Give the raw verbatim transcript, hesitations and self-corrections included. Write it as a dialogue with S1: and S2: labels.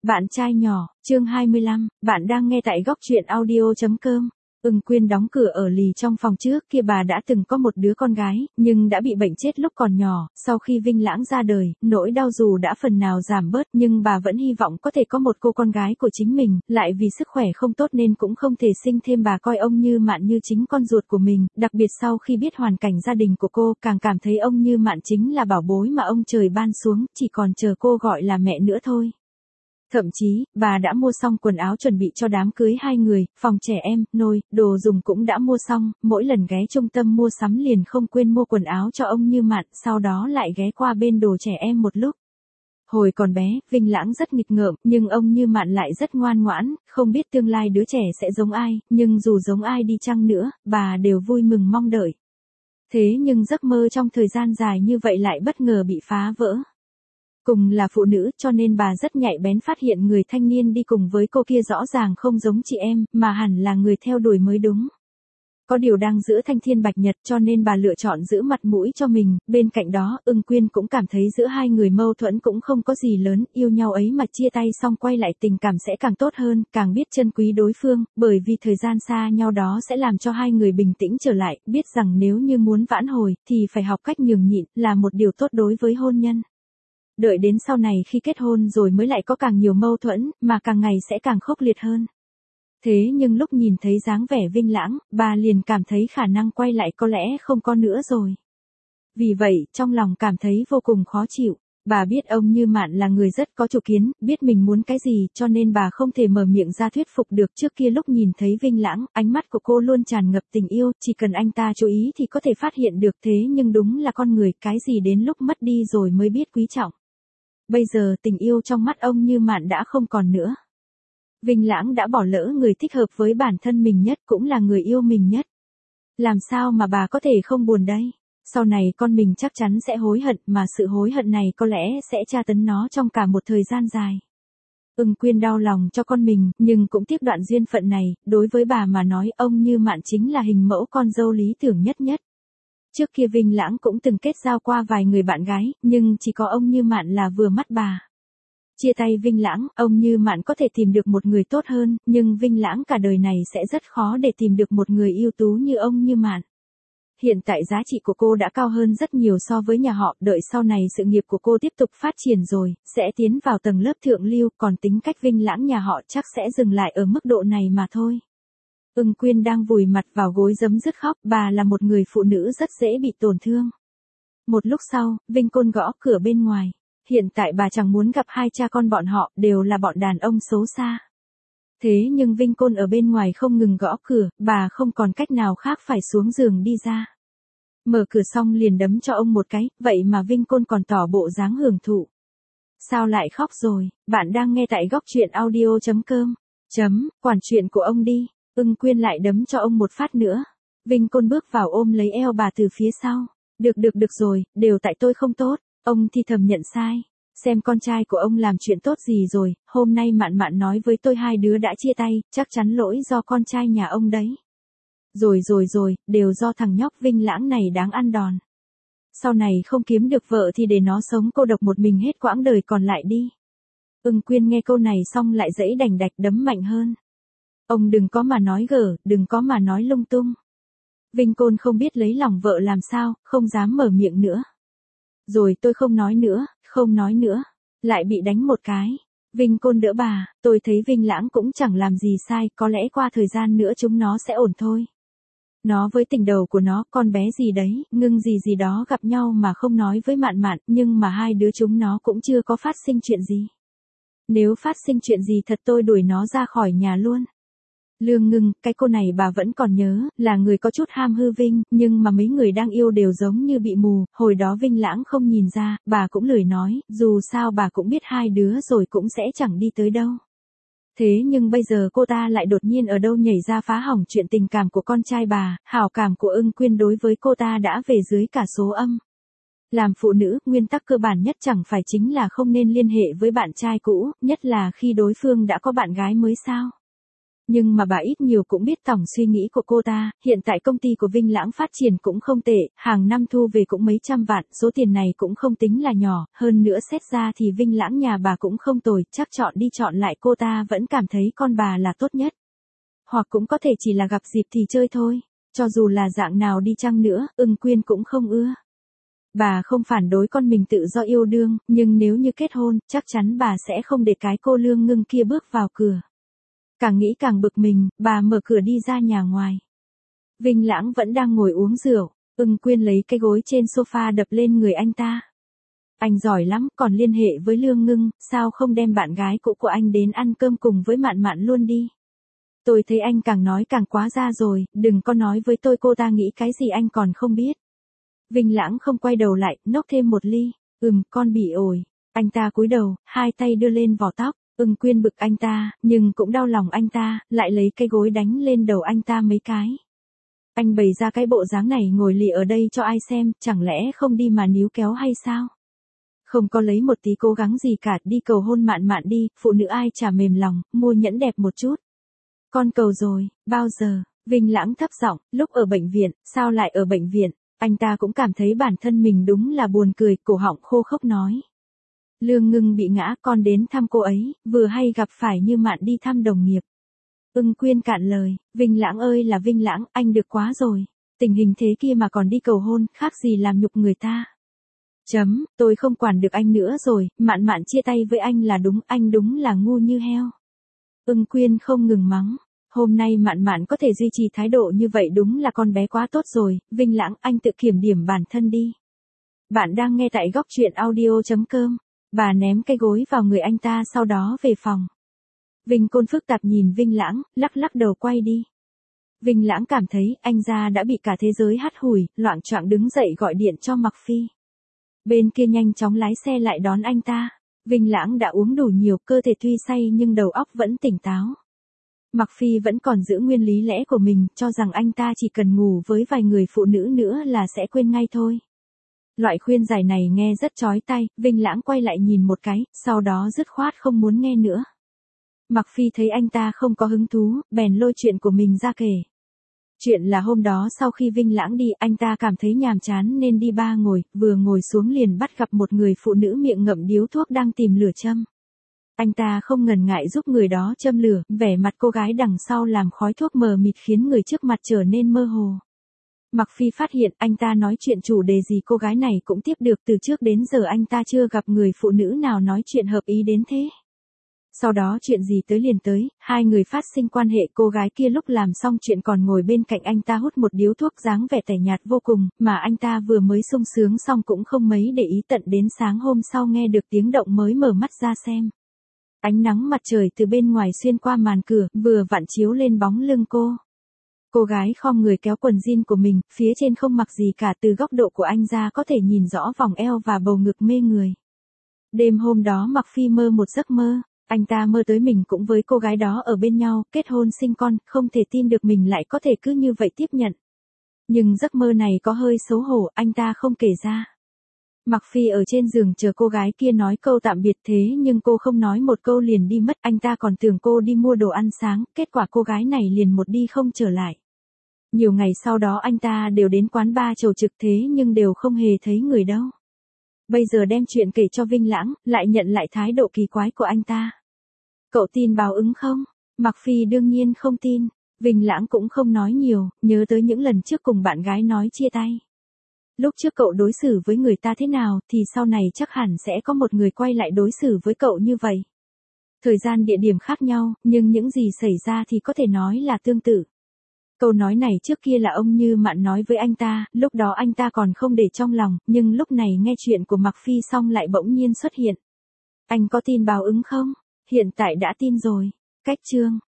S1: Bạn trai nhỏ, chương hai mươi lăm, bạn đang nghe tại góc truyện audio.com. Ưng Quyên đóng cửa ở lì trong phòng trước kia bà đã từng có một đứa con gái, nhưng đã bị bệnh chết lúc còn nhỏ, sau khi Vinh Lãng ra đời, nỗi đau dù đã phần nào giảm bớt nhưng bà vẫn hy vọng có thể có một cô con gái của chính mình, lại vì sức khỏe không tốt nên cũng không thể sinh thêm. Bà coi ông Như Mạn như chính con ruột của mình, đặc biệt sau khi biết hoàn cảnh gia đình của cô, càng cảm thấy ông Như Mạn chính là bảo bối mà ông trời ban xuống, chỉ còn chờ cô gọi là mẹ nữa thôi. Thậm chí, bà đã mua xong quần áo chuẩn bị cho đám cưới hai người, phòng trẻ em, nồi, đồ dùng cũng đã mua xong, mỗi lần ghé trung tâm mua sắm liền không quên mua quần áo cho ông Như Mạn, sau đó lại ghé qua bên đồ trẻ em một lúc. Hồi còn bé, Vinh Lãng rất nghịch ngợm, nhưng ông Như Mạn lại rất ngoan ngoãn, không biết tương lai đứa trẻ sẽ giống ai, nhưng dù giống ai đi chăng nữa, bà đều vui mừng mong đợi. Thế nhưng giấc mơ trong thời gian dài như vậy lại bất ngờ bị phá vỡ. Cùng là phụ nữ cho nên bà rất nhạy bén phát hiện người thanh niên đi cùng với cô kia rõ ràng không giống chị em, mà hẳn là người theo đuổi mới đúng. Có điều đang giữa thanh thiên bạch nhật cho nên bà lựa chọn giữ mặt mũi cho mình, bên cạnh đó Ưng Quyên cũng cảm thấy giữa hai người mâu thuẫn cũng không có gì lớn, yêu nhau ấy mà chia tay xong quay lại tình cảm sẽ càng tốt hơn, càng biết trân quý đối phương, bởi vì thời gian xa nhau đó sẽ làm cho hai người bình tĩnh trở lại, biết rằng nếu như muốn vãn hồi, thì phải học cách nhường nhịn, là một điều tốt đối với hôn nhân. Đợi đến sau này khi kết hôn rồi mới lại có càng nhiều mâu thuẫn, mà càng ngày sẽ càng khốc liệt hơn. Thế nhưng lúc nhìn thấy dáng vẻ Vinh Lãng, bà liền cảm thấy khả năng quay lại có lẽ không có nữa rồi. Vì vậy, trong lòng cảm thấy vô cùng khó chịu. Bà biết ông Như Mạn là người rất có chủ kiến, biết mình muốn cái gì cho nên bà không thể mở miệng ra thuyết phục được. Trước kia lúc nhìn thấy Vinh Lãng, ánh mắt của cô luôn tràn ngập tình yêu, chỉ cần anh ta chú ý thì có thể phát hiện được. Thế nhưng đúng là con người, cái gì đến lúc mất đi rồi mới biết quý trọng. Bây giờ tình yêu trong mắt ông Như Mạn đã không còn nữa. Vinh Lãng đã bỏ lỡ người thích hợp với bản thân mình nhất, cũng là người yêu mình nhất. Làm sao mà bà có thể không buồn đây? Sau này con mình chắc chắn sẽ hối hận, mà sự hối hận này có lẽ sẽ tra tấn nó trong cả một thời gian dài. Ưng Quyên đau lòng cho con mình, nhưng cũng tiếc đoạn duyên phận này, đối với bà mà nói ông Như Mạn chính là hình mẫu con dâu lý tưởng nhất nhất. Trước kia Vinh Lãng cũng từng kết giao qua vài người bạn gái, nhưng chỉ có ông Như Mạn là vừa mắt bà. Chia tay Vinh Lãng, ông Như Mạn có thể tìm được một người tốt hơn, nhưng Vinh Lãng cả đời này sẽ rất khó để tìm được một người ưu tú như ông Như Mạn. Hiện tại giá trị của cô đã cao hơn rất nhiều so với nhà họ, đợi sau này sự nghiệp của cô tiếp tục phát triển rồi, sẽ tiến vào tầng lớp thượng lưu, còn tính cách Vinh Lãng nhà họ chắc sẽ dừng lại ở mức độ này mà thôi. Ưng Quyên đang vùi mặt vào gối giấm dứt khóc, bà là một người phụ nữ rất dễ bị tổn thương. Một lúc sau, Vinh Côn gõ cửa bên ngoài. Hiện tại bà chẳng muốn gặp hai cha con bọn họ, đều là bọn đàn ông xấu xa. Thế nhưng Vinh Côn ở bên ngoài không ngừng gõ cửa, bà không còn cách nào khác phải xuống giường đi ra. Mở cửa xong liền đấm cho ông một cái, vậy mà Vinh Côn còn tỏ bộ dáng hưởng thụ. Sao lại khóc rồi, bạn đang nghe tại góc truyện audio.com. Chấm, quản chuyện của ông đi. Ưng Quyên lại đấm cho ông một phát nữa. Vinh Côn bước vào ôm lấy eo bà từ phía sau. Được được được rồi, đều tại tôi không tốt. Ông thì thầm nhận sai. Xem con trai của ông làm chuyện tốt gì rồi, hôm nay Mạn Mạn nói với tôi hai đứa đã chia tay, chắc chắn lỗi do con trai nhà ông đấy. Rồi rồi rồi, đều do thằng nhóc Vinh Lãng này đáng ăn đòn. Sau này không kiếm được vợ thì để nó sống cô độc một mình hết quãng đời còn lại đi. Ưng Quyên nghe câu này xong lại dãy đành đạch đấm mạnh hơn. Ông đừng có mà nói gở, đừng có mà nói lung tung. Vinh Côn không biết lấy lòng vợ làm sao, không dám mở miệng nữa. Rồi tôi không nói nữa, không nói nữa. Lại bị đánh một cái. Vinh Côn đỡ bà, tôi thấy Vinh Lãng cũng chẳng làm gì sai, có lẽ qua thời gian nữa chúng nó sẽ ổn thôi. Nó với tình đầu của nó, con bé gì đấy, ngưng gì gì đó gặp nhau mà không nói với Mạn Mạn, nhưng mà hai đứa chúng nó cũng chưa có phát sinh chuyện gì. Nếu phát sinh chuyện gì thật tôi đuổi nó ra khỏi nhà luôn. Lương Ngưng, cái cô này bà vẫn còn nhớ, là người có chút ham hư Vinh, nhưng mà mấy người đang yêu đều giống như bị mù, hồi đó Vinh Lãng không nhìn ra, bà cũng lười nói, dù sao bà cũng biết hai đứa rồi cũng sẽ chẳng đi tới đâu. Thế nhưng bây giờ cô ta lại đột nhiên ở đâu nhảy ra phá hỏng chuyện tình cảm của con trai bà, hảo cảm của Ưng Quyên đối với cô ta đã về dưới cả số âm. Làm phụ nữ, nguyên tắc cơ bản nhất chẳng phải chính là không nên liên hệ với bạn trai cũ, nhất là khi đối phương đã có bạn gái mới sao. Nhưng mà bà ít nhiều cũng biết tổng suy nghĩ của cô ta, hiện tại công ty của Vinh Lãng phát triển cũng không tệ, hàng năm thu về cũng mấy trăm vạn, số tiền này cũng không tính là nhỏ, hơn nữa xét ra thì Vinh Lãng nhà bà cũng không tồi, chắc chọn đi chọn lại cô ta vẫn cảm thấy con bà là tốt nhất. Hoặc cũng có thể chỉ là gặp dịp thì chơi thôi, cho dù là dạng nào đi chăng nữa, Ưng Quyên cũng không ưa. Bà không phản đối con mình tự do yêu đương, nhưng nếu như kết hôn, chắc chắn bà sẽ không để cái cô Lương Ngưng kia bước vào cửa. Càng nghĩ càng bực mình, bà mở cửa đi ra nhà ngoài. Vinh Lãng vẫn đang ngồi uống rượu, Ưng Quyên lấy cái gối trên sofa đập lên người anh ta. Anh giỏi lắm, còn liên hệ với Lương Ngưng, sao không đem bạn gái cũ của anh đến ăn cơm cùng với Mạn Mạn luôn đi. Tôi thấy anh càng nói càng quá ra rồi, đừng có nói với tôi cô ta nghĩ cái gì anh còn không biết. Vinh Lãng không quay đầu lại, nốc thêm một ly. Ừm, con bị ổi. Anh ta cúi đầu, hai tay đưa lên vò tóc. Ưng Quyên bực anh ta, nhưng cũng đau lòng anh ta, lại lấy cái gối đánh lên đầu anh ta mấy cái. Anh bày ra cái bộ dáng này ngồi lì ở đây cho ai xem, chẳng lẽ không đi mà níu kéo hay sao? Không có lấy một tí cố gắng gì cả, đi cầu hôn Mạn Mạn đi, phụ nữ ai chả mềm lòng, mua nhẫn đẹp một chút. Con cầu rồi, bao giờ? Vinh Lãng thấp giọng, lúc ở bệnh viện, sao lại ở bệnh viện? Anh ta cũng cảm thấy bản thân mình đúng là buồn cười, cổ họng khô khốc nói. Lương Ngưng bị ngã, con đến thăm cô ấy, vừa hay gặp phải Như Mạn đi thăm đồng nghiệp. Ưng Quyên cạn lời, Vinh Lãng ơi là Vinh Lãng, anh được quá rồi. Tình hình thế kia mà còn đi cầu hôn, khác gì làm nhục người ta. Chấm, tôi không quản được anh nữa rồi, Mạn Mạn chia tay với anh là đúng, anh đúng là ngu như heo. Ưng Quyên không ngừng mắng. Hôm nay Mạn Mạn có thể duy trì thái độ như vậy đúng là con bé quá tốt rồi, Vinh Lãng anh tự kiểm điểm bản thân đi. Bạn đang nghe tại góc truyện audio chấm com. Bà ném cái gối vào người anh ta sau đó về phòng. Vinh Côn phức tạp nhìn Vinh Lãng, lắc lắc đầu quay đi. Vinh Lãng cảm thấy anh ra đã bị cả thế giới hắt hủi, loạng choạng đứng dậy gọi điện cho Mặc Phi. Bên kia nhanh chóng lái xe lại đón anh ta. Vinh Lãng đã uống đủ nhiều, cơ thể tuy say nhưng đầu óc vẫn tỉnh táo. Mặc Phi vẫn còn giữ nguyên lý lẽ của mình, cho rằng anh ta chỉ cần ngủ với vài người phụ nữ nữa là sẽ quên ngay thôi. Loại khuyên giải này nghe rất chói tai, Vinh Lãng quay lại nhìn một cái, sau đó dứt khoát không muốn nghe nữa. Mặc Phi thấy anh ta không có hứng thú, bèn lôi chuyện của mình ra kể. Chuyện là hôm đó sau khi Vinh Lãng đi, anh ta cảm thấy nhàm chán nên đi ba ngồi, vừa ngồi xuống liền bắt gặp một người phụ nữ miệng ngậm điếu thuốc đang tìm lửa châm. Anh ta không ngần ngại giúp người đó châm lửa, vẻ mặt cô gái đằng sau làm khói thuốc mờ mịt khiến người trước mặt trở nên mơ hồ. Mặc Phi phát hiện anh ta nói chuyện chủ đề gì cô gái này cũng tiếp được, từ trước đến giờ anh ta chưa gặp người phụ nữ nào nói chuyện hợp ý đến thế. Sau đó chuyện gì tới liền tới, hai người phát sinh quan hệ, cô gái kia lúc làm xong chuyện còn ngồi bên cạnh anh ta hút một điếu thuốc dáng vẻ tẻ nhạt vô cùng, mà anh ta vừa mới sung sướng xong cũng không mấy để ý, tận đến sáng hôm sau nghe được tiếng động mới mở mắt ra xem. Ánh nắng mặt trời từ bên ngoài xuyên qua màn cửa, vừa vặn chiếu lên bóng lưng cô. Cô gái khom người kéo quần jean của mình, phía trên không mặc gì cả, từ góc độ của anh ra có thể nhìn rõ vòng eo và bầu ngực mê người. Đêm hôm đó Mặc Phi mơ một giấc mơ, anh ta mơ tới mình cũng với cô gái đó ở bên nhau, kết hôn sinh con, không thể tin được mình lại có thể cứ như vậy tiếp nhận. Nhưng giấc mơ này có hơi xấu hổ, anh ta không kể ra. Mặc Phi ở trên giường chờ cô gái kia nói câu tạm biệt, thế nhưng cô không nói một câu liền đi mất, anh ta còn tưởng cô đi mua đồ ăn sáng, kết quả cô gái này liền một đi không trở lại. Nhiều ngày sau đó anh ta đều đến quán bar chầu trực thế nhưng đều không hề thấy người đâu. Bây giờ đem chuyện kể cho Vinh Lãng, lại nhận lại thái độ kỳ quái của anh ta. Cậu tin báo ứng không? Mặc Phi đương nhiên không tin. Vinh Lãng cũng không nói nhiều, nhớ tới những lần trước cùng bạn gái nói chia tay. Lúc trước cậu đối xử với người ta thế nào thì sau này chắc hẳn sẽ có một người quay lại đối xử với cậu như vậy. Thời gian địa điểm khác nhau, nhưng những gì xảy ra thì có thể nói là tương tự. Câu nói này trước kia là ông Như Mạn nói với anh ta, lúc đó anh ta còn không để trong lòng, nhưng lúc này nghe chuyện của Mặc Phi xong lại bỗng nhiên xuất hiện. Anh có tin báo ứng không? Hiện tại đã tin rồi. Cách chương